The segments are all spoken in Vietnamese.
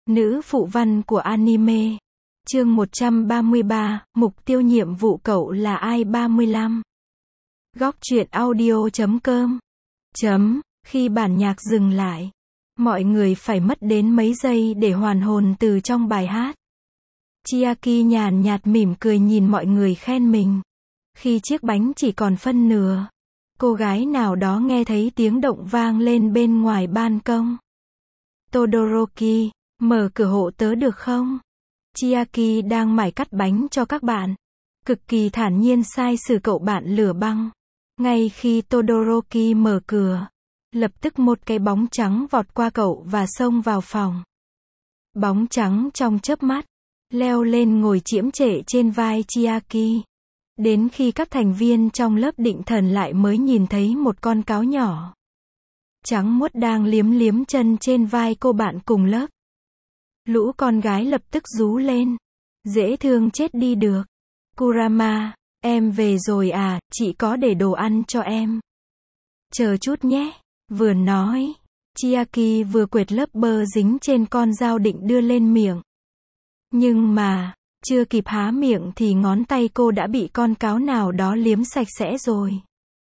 Nữ phụ văn của anime. Chương 133, mục tiêu nhiệm vụ cậu là ai 35. Góc truyện audio.com. Khi bản nhạc dừng lại, mọi người phải mất đến mấy giây để hoàn hồn từ trong bài hát. Chiaki nhàn nhạt mỉm cười nhìn mọi người khen mình. Khi chiếc bánh chỉ còn phân nửa, cô gái nào đó nghe thấy tiếng động vang lên bên ngoài ban công. Todoroki, mở cửa hộ tớ được không? Chiaki đang mải cắt bánh cho các bạn. Cực kỳ thản nhiên sai sử cậu bạn lửa băng. Ngay khi Todoroki mở cửa, lập tức một cái bóng trắng vọt qua cậu và xông vào phòng. Bóng trắng trong chớp mắt, leo lên ngồi chiếm trệ trên vai Chiaki. Đến khi các thành viên trong lớp định thần lại mới nhìn thấy một con cáo nhỏ trắng muốt đang liếm liếm chân trên vai cô bạn cùng lớp. Lũ con gái lập tức rú lên. Dễ thương chết đi được. Kurama, em về rồi à, chị có để đồ ăn cho em. Chờ chút nhé. Vừa nói, Chiaki vừa quệt lớp bơ dính trên con dao định đưa lên miệng. Nhưng mà, chưa kịp há miệng thì ngón tay cô đã bị con cáo nào đó liếm sạch sẽ rồi.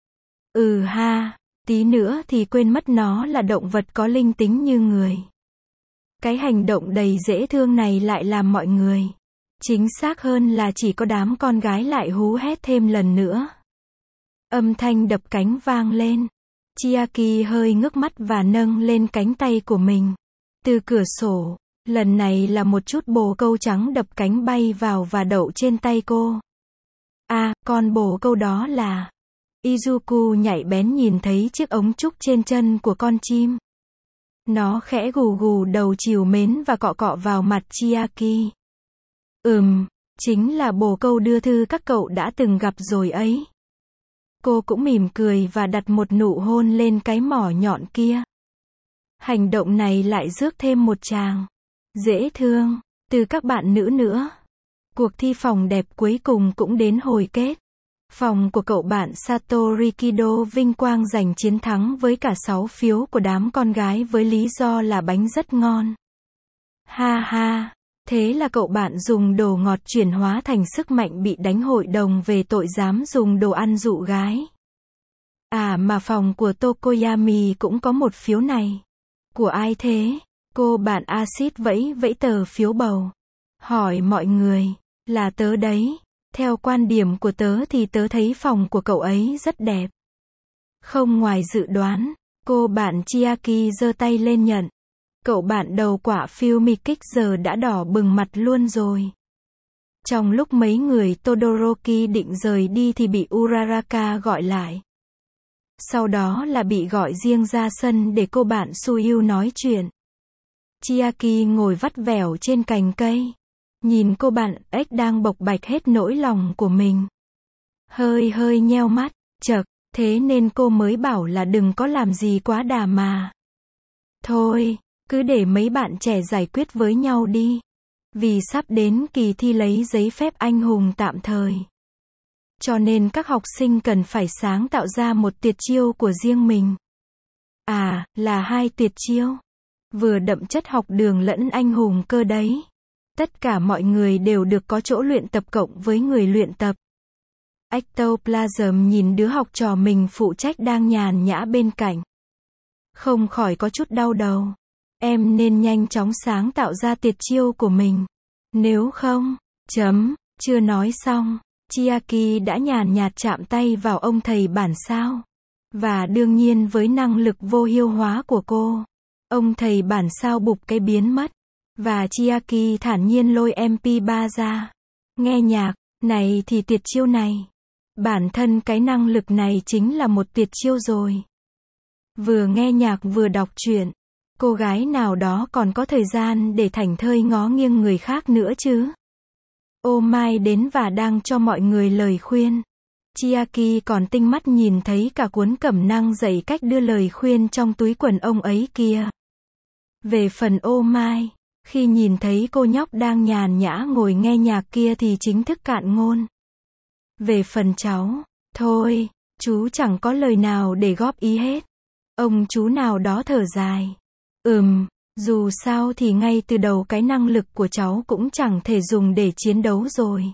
Ha, tí nữa thì quên mất nó là động vật có linh tính như người. Cái hành động đầy dễ thương này lại làm mọi người, chính xác hơn là chỉ có đám con gái lại hú hét thêm lần nữa. Âm thanh đập cánh vang lên. Chiaki hơi ngước mắt và nâng lên cánh tay của mình. Từ cửa sổ, lần này là một chút bồ câu trắng đập cánh bay vào và đậu trên tay cô. Con bồ câu đó là... Izuku nhạy bén nhìn thấy chiếc ống trúc trên chân của con chim. Nó khẽ gù gù đầu trìu mến và cọ cọ vào mặt Chiaki. Chính là bồ câu đưa thư các cậu đã từng gặp rồi ấy. Cô cũng mỉm cười và đặt một nụ hôn lên cái mỏ nhọn kia. Hành động này lại rước thêm một tràng dễ thương từ các bạn nữ nữa. Cuộc thi phòng đẹp cuối cùng cũng đến hồi kết. Phòng của cậu bạn Satori Kido vinh quang giành chiến thắng với cả 6 phiếu của đám con gái với lý do là bánh rất ngon. Ha ha, thế là cậu bạn dùng đồ ngọt chuyển hóa thành sức mạnh bị đánh hội đồng về tội dám dùng đồ ăn dụ gái. Mà phòng của Tokoyami cũng có một phiếu này. Của ai thế? Cô bạn Acid vẫy vẫy tờ phiếu bầu. Hỏi mọi người, là tớ đấy. Theo quan điểm của tớ thì tớ thấy phòng của cậu ấy rất đẹp. Không ngoài dự đoán, cô bạn Chiaki giơ tay lên nhận. Cậu bạn đầu quả Fumikix giờ đã đỏ bừng mặt luôn rồi. Trong lúc mấy người Todoroki định rời đi thì bị Uraraka gọi lại. Sau đó là bị gọi riêng ra sân để cô bạn Suyu nói chuyện. Chiaki ngồi vắt vẻo trên cành cây. Nhìn cô bạn ếch đang bộc bạch hết nỗi lòng của mình. Hơi nheo mắt, thế nên cô mới bảo là đừng có làm gì quá đà mà. Thôi, cứ để mấy bạn trẻ giải quyết với nhau đi. Vì sắp đến kỳ thi lấy giấy phép anh hùng tạm thời. Cho nên các học sinh cần phải sáng tạo ra một tuyệt chiêu của riêng mình. Là 2 tuyệt chiêu. Vừa đậm chất học đường lẫn anh hùng cơ đấy. Tất cả mọi người đều được có chỗ luyện tập cộng với người luyện tập. Ectoplasm nhìn đứa học trò mình phụ trách đang nhàn nhã bên cạnh. Không khỏi có chút đau đầu. Em nên nhanh chóng sáng tạo ra tuyệt chiêu của mình. Nếu không, chưa nói xong, Chiaki đã nhàn nhạt chạm tay vào ông thầy bản sao. Và đương nhiên với năng lực vô hiêu hóa của cô, ông thầy bản sao bụp cái biến mất. Và Chiaki thản nhiên lôi MP3 ra. Nghe nhạc, này thì tuyệt chiêu này. Bản thân cái năng lực này chính là một tuyệt chiêu rồi. Vừa nghe nhạc vừa đọc truyện. Cô gái nào đó còn có thời gian để thảnh thơi ngó nghiêng người khác nữa chứ. Ô Mai đến và đang cho mọi người lời khuyên. Chiaki còn tinh mắt nhìn thấy cả cuốn cẩm năng dạy cách đưa lời khuyên trong túi quần ông ấy kia. Về phần Ô Mai, khi nhìn thấy cô nhóc đang nhàn nhã ngồi nghe nhạc kia thì chính thức cạn ngôn. Về phần cháu, thôi, chú chẳng có lời nào để góp ý hết. Ông chú nào đó thở dài. Dù sao thì ngay từ đầu cái năng lực của cháu cũng chẳng thể dùng để chiến đấu rồi.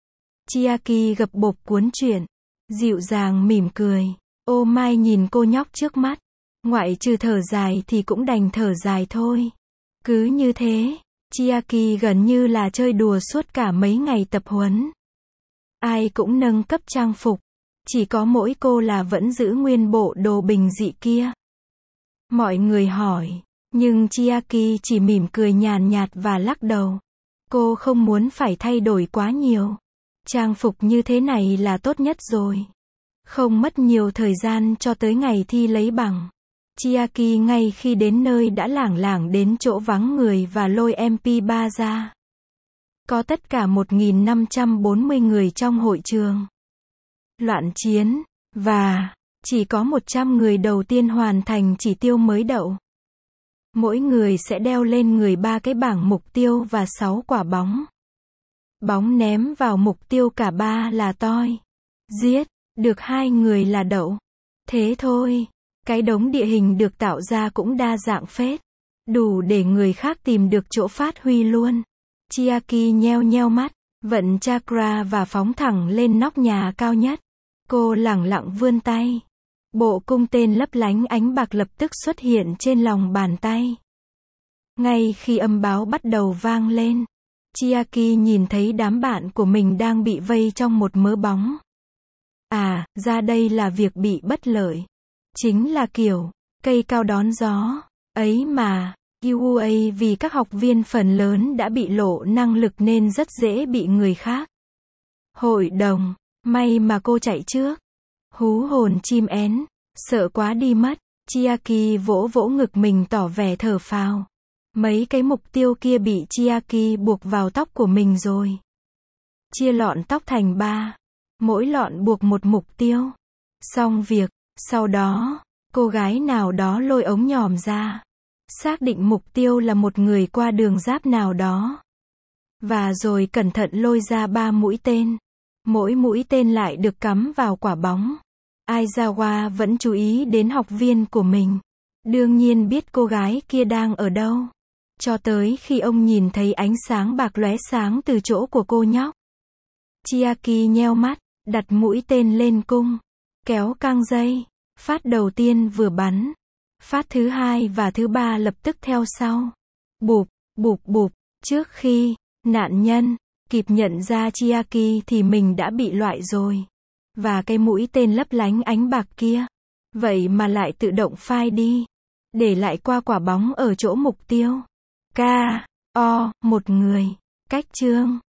Chiaki gập bộp cuốn truyện, dịu dàng mỉm cười. Ô Mai nhìn cô nhóc trước mắt, ngoại trừ thở dài thì cũng đành thở dài thôi. Cứ như thế, Chiaki gần như là chơi đùa suốt cả mấy ngày tập huấn. Ai cũng nâng cấp trang phục, chỉ có mỗi cô là vẫn giữ nguyên bộ đồ bình dị kia. Mọi người hỏi, nhưng Chiaki chỉ mỉm cười nhàn nhạt và lắc đầu. Cô không muốn phải thay đổi quá nhiều. Trang phục như thế này là tốt nhất rồi. Không mất nhiều thời gian cho tới ngày thi lấy bằng. Chiaki ngay khi đến nơi đã lảng lảng đến chỗ vắng người và lôi MP3 ra. Có tất cả 1.540 người trong hội trường. Loạn chiến, và chỉ có 100 người đầu tiên hoàn thành chỉ tiêu mới đậu. Mỗi người sẽ đeo lên người 3 cái bảng mục tiêu và 6 quả bóng. Bóng ném vào mục tiêu cả 3 là toi. Giết, được 2 người là đậu. Thế thôi, cái đống địa hình được tạo ra cũng đa dạng phết. Đủ để người khác tìm được chỗ phát huy luôn. Chiaki nheo nheo mắt, vận chakra và phóng thẳng lên nóc nhà cao nhất. Cô lẳng lặng vươn tay. Bộ cung tên lấp lánh ánh bạc lập tức xuất hiện trên lòng bàn tay. Ngay khi âm báo bắt đầu vang lên, Chiaki nhìn thấy đám bạn của mình đang bị vây trong một mớ bóng. À, ra đây là việc bị bất lợi. Chính là kiểu, cây cao đón gió. Ấy mà, UA vì các học viên phần lớn đã bị lộ năng lực nên rất dễ bị người khác. Hội đồng, may mà cô chạy trước. Hú hồn chim én, sợ quá đi mất. Chiaki vỗ vỗ ngực mình tỏ vẻ thở phào. Mấy cái mục tiêu kia bị Chiaki buộc vào tóc của mình rồi. Chia lọn tóc thành 3. Mỗi lọn buộc một mục tiêu. Xong việc, sau đó, cô gái nào đó lôi ống nhòm ra. Xác định mục tiêu là một người qua đường giáp nào đó. Và rồi cẩn thận lôi ra 3 mũi tên. Mỗi mũi tên lại được cắm vào quả bóng. Aizawa vẫn chú ý đến học viên của mình. Đương nhiên biết cô gái kia đang ở đâu. Cho tới khi ông nhìn thấy ánh sáng bạc lóe sáng từ chỗ của cô nhóc. Chiaki nheo mắt, đặt mũi tên lên cung. Kéo căng dây. Phát đầu tiên vừa bắn. Phát thứ 2 và thứ 3 lập tức theo sau. Bụp, bụp bụp. Trước khi nạn nhân kịp nhận ra Chiaki thì mình đã bị loại rồi. Và cái mũi tên lấp lánh ánh bạc kia. Vậy mà lại tự động phai đi. Để lại qua quả bóng ở chỗ mục tiêu. K.O. một người. Cách chương